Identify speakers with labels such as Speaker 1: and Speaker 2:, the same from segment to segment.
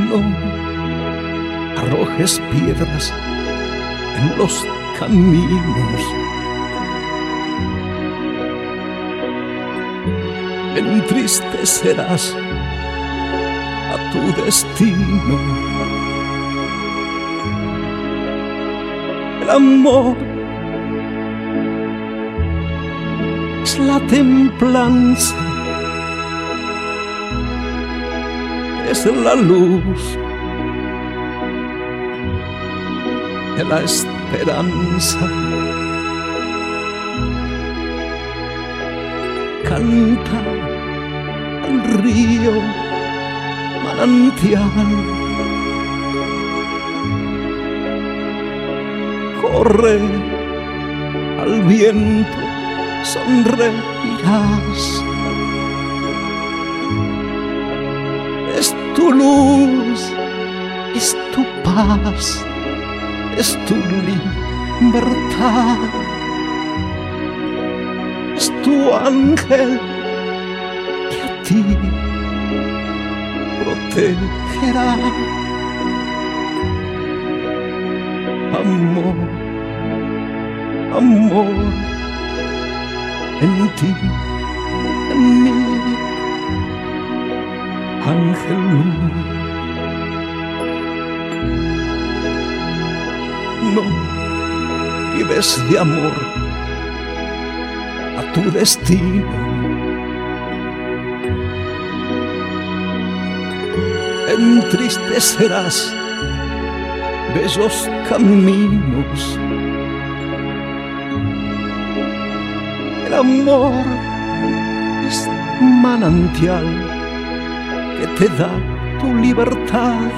Speaker 1: No arrojes piedras en los caminos. Entristecerás a tu destino. El amor es la templanza, es la luz de la esperanza. Canta al río manantial, corre al viento, sonreirás. Es tu luz, es tu paz, es tu libertad. Es tu ángel que a ti protegerá. Amor, amor, en ti, en mí, ángel luz. No vives de amor a tu destino. Entristecerás bellos caminos. El amor es manantial que te da tu libertad.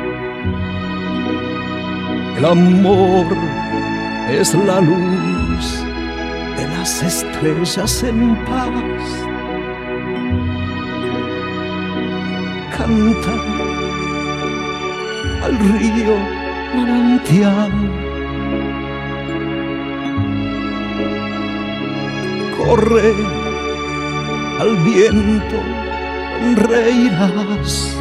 Speaker 1: El amor es la luz de las estrellas en paz. Canta al río manantial, corre al viento, sonreirás.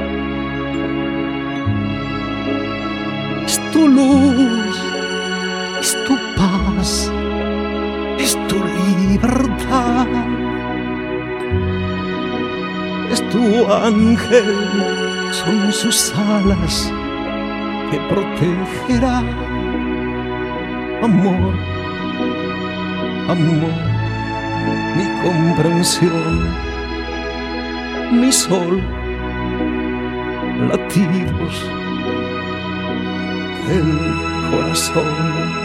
Speaker 1: Es tu luz, es tu paz, es tu libertad. Es tu ángel, son sus alas que protegerá. Amor, amor, mi comprensión, mi sol, latidos del corazón.